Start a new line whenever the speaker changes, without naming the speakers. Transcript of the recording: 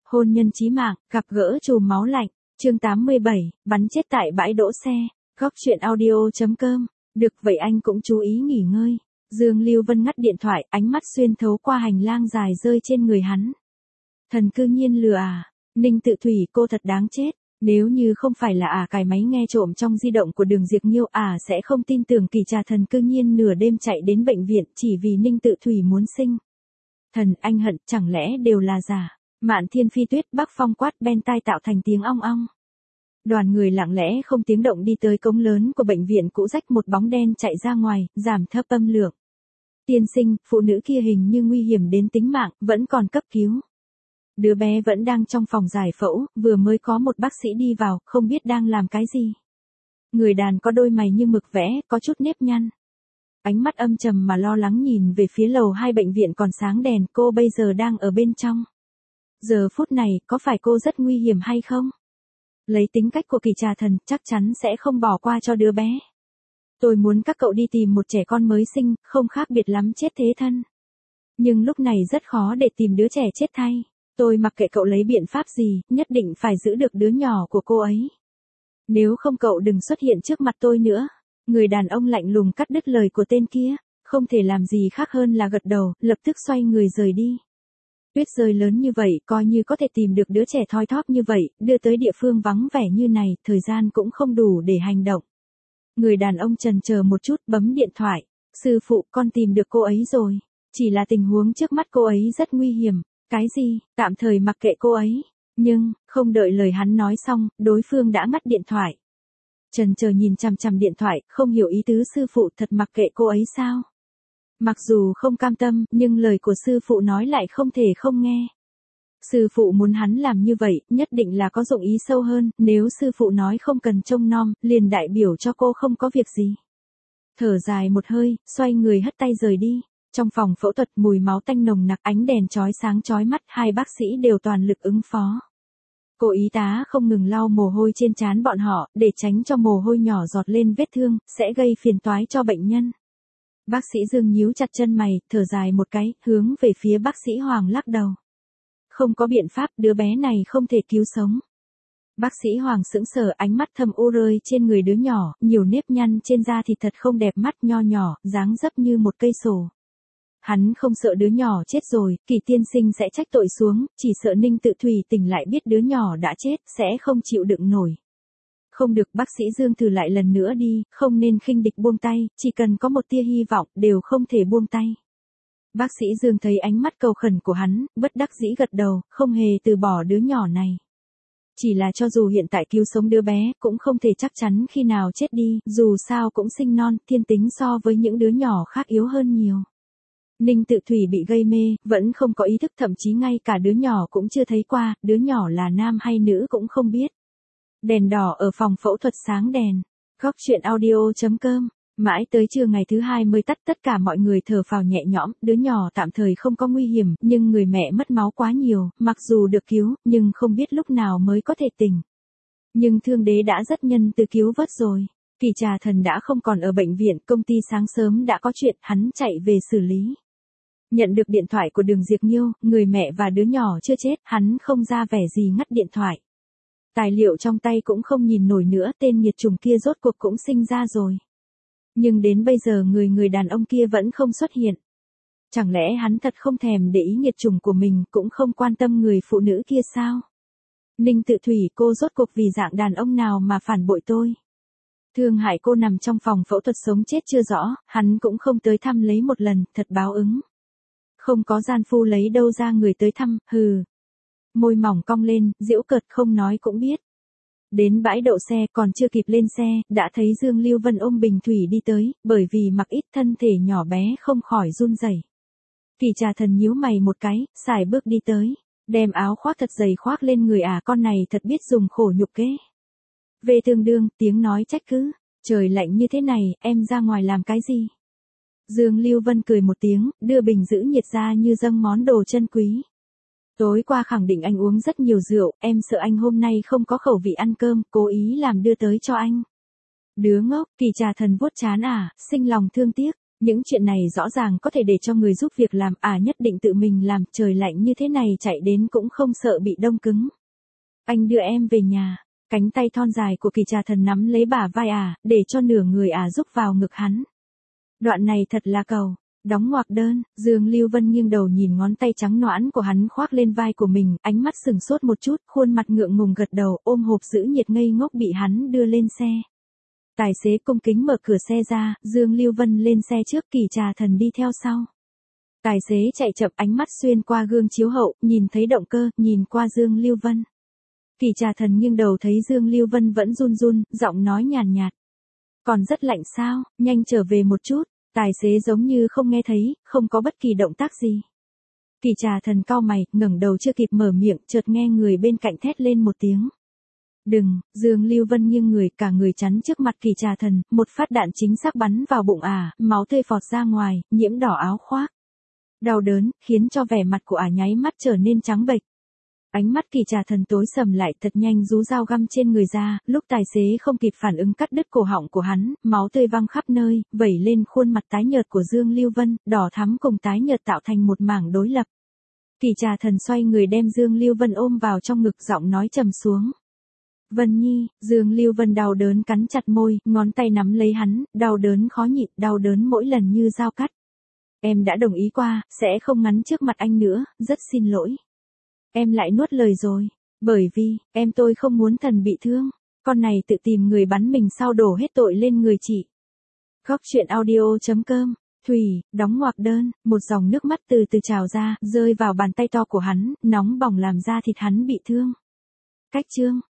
Hôn nhân chí mạng, gặp gỡ chùm máu lạnh, chương 87, bắn chết tại bãi đỗ xe, góc chuyện audio.com, được vậy anh cũng chú ý nghỉ ngơi. Dương Lưu Vân ngắt điện thoại, ánh mắt xuyên thấu qua hành lang dài rơi trên người hắn. Thần cư nhiên lừa à, Ninh Tự Thủy cô thật đáng chết, nếu như không phải là cài máy nghe trộm trong di động của Đường Diệp Nghiêu sẽ không tin tưởng Kỳ Trà Thần cư nhiên nửa đêm chạy đến bệnh viện chỉ vì Ninh Tự Thủy muốn sinh. Thần anh hận, chẳng lẽ đều là giả. Mạn Thiên Phi Tuyết Bắc Phong quát bên tai tạo thành tiếng ong ong. Đoàn người lặng lẽ không tiếng động đi tới cống lớn của bệnh viện cũ rách, một bóng đen chạy ra ngoài, giảm thấp âm lượng. Tiên sinh, phụ nữ kia hình như nguy hiểm đến tính mạng, vẫn còn cấp cứu. Đứa bé vẫn đang trong phòng giải phẫu, vừa mới có một bác sĩ đi vào, không biết đang làm cái gì. Người đàn có đôi mày như mực vẽ, có chút nếp nhăn. Ánh mắt âm trầm mà lo lắng nhìn về phía lầu 2 bệnh viện còn sáng đèn, cô bây giờ đang ở bên trong. Giờ phút này, có phải cô rất nguy hiểm hay không? Lấy tính cách của Kỳ Trà Thần, chắc chắn sẽ không bỏ qua cho đứa bé. Tôi muốn các cậu đi tìm một trẻ con mới sinh, không khác biệt lắm chết thế thân. Nhưng lúc này rất khó để tìm đứa trẻ chết thay. Tôi mặc kệ cậu lấy biện pháp gì, nhất định phải giữ được đứa nhỏ của cô ấy. Nếu không cậu đừng xuất hiện trước mặt tôi nữa. Người đàn ông lạnh lùng cắt đứt lời của tên kia, không thể làm gì khác hơn là gật đầu, lập tức xoay người rời đi. Tuyết rơi lớn như vậy, coi như có thể tìm được đứa trẻ thoi thóp như vậy, đưa tới địa phương vắng vẻ như này, thời gian cũng không đủ để hành động. Người đàn ông chần chờ một chút, bấm điện thoại. Sư phụ, con tìm được cô ấy rồi. Chỉ là tình huống trước mắt cô ấy rất nguy hiểm. Cái gì, tạm thời mặc kệ cô ấy. Nhưng, không đợi lời hắn nói xong, đối phương đã ngắt điện thoại. Chần chờ nhìn chằm chằm điện thoại, không hiểu ý tứ sư phụ thật mặc kệ cô ấy sao. Mặc dù không cam tâm, nhưng lời của sư phụ nói lại không thể không nghe. Sư phụ muốn hắn làm như vậy, nhất định là có dụng ý sâu hơn, nếu sư phụ nói không cần trông nom, liền đại biểu cho cô không có việc gì. Thở dài một hơi, xoay người hất tay rời đi. Trong phòng phẫu thuật mùi máu tanh nồng nặc, ánh đèn chói sáng chói mắt, hai bác sĩ đều toàn lực ứng phó. Cô y tá không ngừng lau mồ hôi trên trán bọn họ, để tránh cho mồ hôi nhỏ giọt lên vết thương, sẽ gây phiền toái cho bệnh nhân. Bác sĩ Dương nhíu chặt chân mày, thở dài một cái, hướng về phía bác sĩ Hoàng lắc đầu. Không có biện pháp, đứa bé này không thể cứu sống. Bác sĩ Hoàng sững sờ, ánh mắt thâm u rơi trên người đứa nhỏ, nhiều nếp nhăn trên da thịt thật không đẹp mắt, nho nhỏ, dáng dấp như một cây sổ. Hắn không sợ đứa nhỏ chết rồi, Kỳ tiên sinh sẽ trách tội xuống, chỉ sợ Ninh Tự Thủy tỉnh lại biết đứa nhỏ đã chết, sẽ không chịu đựng nổi. Không được, bác sĩ Dương thử lại lần nữa đi, không nên khinh địch buông tay, chỉ cần có một tia hy vọng, đều không thể buông tay. Bác sĩ Dương thấy ánh mắt cầu khẩn của hắn, bất đắc dĩ gật đầu, không hề từ bỏ đứa nhỏ này. Chỉ là cho dù hiện tại cứu sống đứa bé, cũng không thể chắc chắn khi nào chết đi, dù sao cũng sinh non, thiên tính so với những đứa nhỏ khác yếu hơn nhiều. Ninh Tự Thủy bị gây mê, vẫn không có ý thức, thậm chí ngay cả đứa nhỏ cũng chưa thấy qua, đứa nhỏ là nam hay nữ cũng không biết. Đèn đỏ ở phòng phẫu thuật sáng đèn. Góc chuyện audio.com. Mãi tới trưa ngày thứ 2 mới tắt, tất cả mọi người thở phào nhẹ nhõm, đứa nhỏ tạm thời không có nguy hiểm, nhưng người mẹ mất máu quá nhiều, mặc dù được cứu, nhưng không biết lúc nào mới có thể tỉnh. Nhưng Thương Đế đã rất nhân từ cứu vớt rồi. Kỳ Trà Thần đã không còn ở bệnh viện, công ty sáng sớm đã có chuyện, hắn chạy về xử lý. Nhận được điện thoại của Đường Diệp Nghiêu, người mẹ và đứa nhỏ chưa chết, hắn không ra vẻ gì ngắt điện thoại. Tài liệu trong tay cũng không nhìn nổi nữa, tên nghiệt chủng kia rốt cuộc cũng sinh ra rồi. Nhưng đến bây giờ người đàn ông kia vẫn không xuất hiện. Chẳng lẽ hắn thật không thèm để ý nghiệt chủng của mình, cũng không quan tâm người phụ nữ kia sao? Ninh Tự Thủy, cô rốt cuộc vì dạng đàn ông nào mà phản bội tôi? Thương hại cô nằm trong phòng phẫu thuật sống chết chưa rõ, hắn cũng không tới thăm lấy một lần, thật báo ứng. Không có gian phu lấy đâu ra người tới thăm, hừ. Môi mỏng cong lên, giễu cợt không nói cũng biết. Đến bãi đậu xe còn chưa kịp lên xe, đã thấy Dương Lưu Vân ôm bình thủy đi tới, bởi vì mặc ít thân thể nhỏ bé không khỏi run rẩy. Kỳ Trà Thần nhíu mày một cái, xài bước đi tới, đem áo khoác thật dày khoác lên người con này thật biết dùng khổ nhục kế. Về tương đương, tiếng nói trách cứ, trời lạnh như thế này, em ra ngoài làm cái gì? Dương Lưu Vân cười một tiếng, đưa bình giữ nhiệt ra như dâng món đồ chân quý. Tối qua khẳng định anh uống rất nhiều rượu, em sợ anh hôm nay không có khẩu vị ăn cơm, cố ý làm đưa tới cho anh. Đứa ngốc, Kỳ Trà Thần vuốt trán sinh lòng thương tiếc, Những chuyện này rõ ràng có thể để cho người giúp việc làm, nhất định tự mình làm, trời lạnh như thế này chạy đến cũng không sợ bị đông cứng. Anh đưa em về nhà. Cánh tay thon dài của Kỳ Trà Thần nắm lấy bả vai để cho nửa người giúp vào ngực hắn. Đoạn này thật là cầu. Đóng ngoặc đơn, Dương Lưu Vân nghiêng đầu nhìn ngón tay trắng nõn của hắn khoác lên vai của mình, ánh mắt sừng sốt một chút, khuôn mặt ngượng ngùng gật đầu, ôm hộp giữ nhiệt ngây ngốc bị hắn đưa lên xe. Tài xế cung kính mở cửa xe ra, Dương Lưu Vân lên xe trước, Kỳ Trà Thần đi theo sau. Tài xế chạy chậm, ánh mắt xuyên qua gương chiếu hậu, nhìn thấy động cơ, nhìn qua Dương Lưu Vân. Kỳ Trà Thần nghiêng đầu thấy Dương Lưu Vân vẫn run run, giọng nói nhàn nhạt. Còn rất lạnh sao, nhanh trở về một chút. Tài xế giống như không nghe thấy, không có bất kỳ động tác gì. Kỳ Trà Thần cau mày, ngẩng đầu chưa kịp mở miệng, chợt nghe người bên cạnh thét lên một tiếng. Đừng, Dương Lưu Vân nghiêng người, cả người chắn trước mặt Kỳ Trà Thần, một phát đạn chính xác bắn vào bụng máu tươi phọt ra ngoài, nhiễm đỏ áo khoác. Đau đớn, khiến cho vẻ mặt của nháy mắt trở nên trắng bệch. Ánh mắt Kỳ Trà Thần tối sầm lại, thật nhanh rú dao găm trên người ra, lúc tài xế không kịp phản ứng cắt đứt cổ họng của hắn, máu tươi văng khắp nơi, vẩy lên khuôn mặt tái nhợt của Dương Lưu Vân, đỏ thắm cùng tái nhợt tạo thành một mảng đối lập. Kỳ Trà Thần xoay người đem Dương Lưu Vân ôm vào trong ngực, giọng nói trầm xuống. Vân Nhi, Dương Lưu Vân đau đớn cắn chặt môi, ngón tay nắm lấy hắn, đau đớn khó nhịn, đau đớn mỗi lần như dao cắt. Em đã đồng ý qua, sẽ không ngắn trước mặt anh nữa, rất xin lỗi. Em lại nuốt lời rồi, bởi vì, tôi không muốn thần bị thương, con này tự tìm người bắn mình sau đổ hết tội lên người chị. Góc truyện audio.com, Thủy, đóng ngoặc đơn, một dòng nước mắt từ từ trào ra, rơi vào bàn tay to của hắn, nóng bỏng làm da thịt hắn bị thương. Cách chương.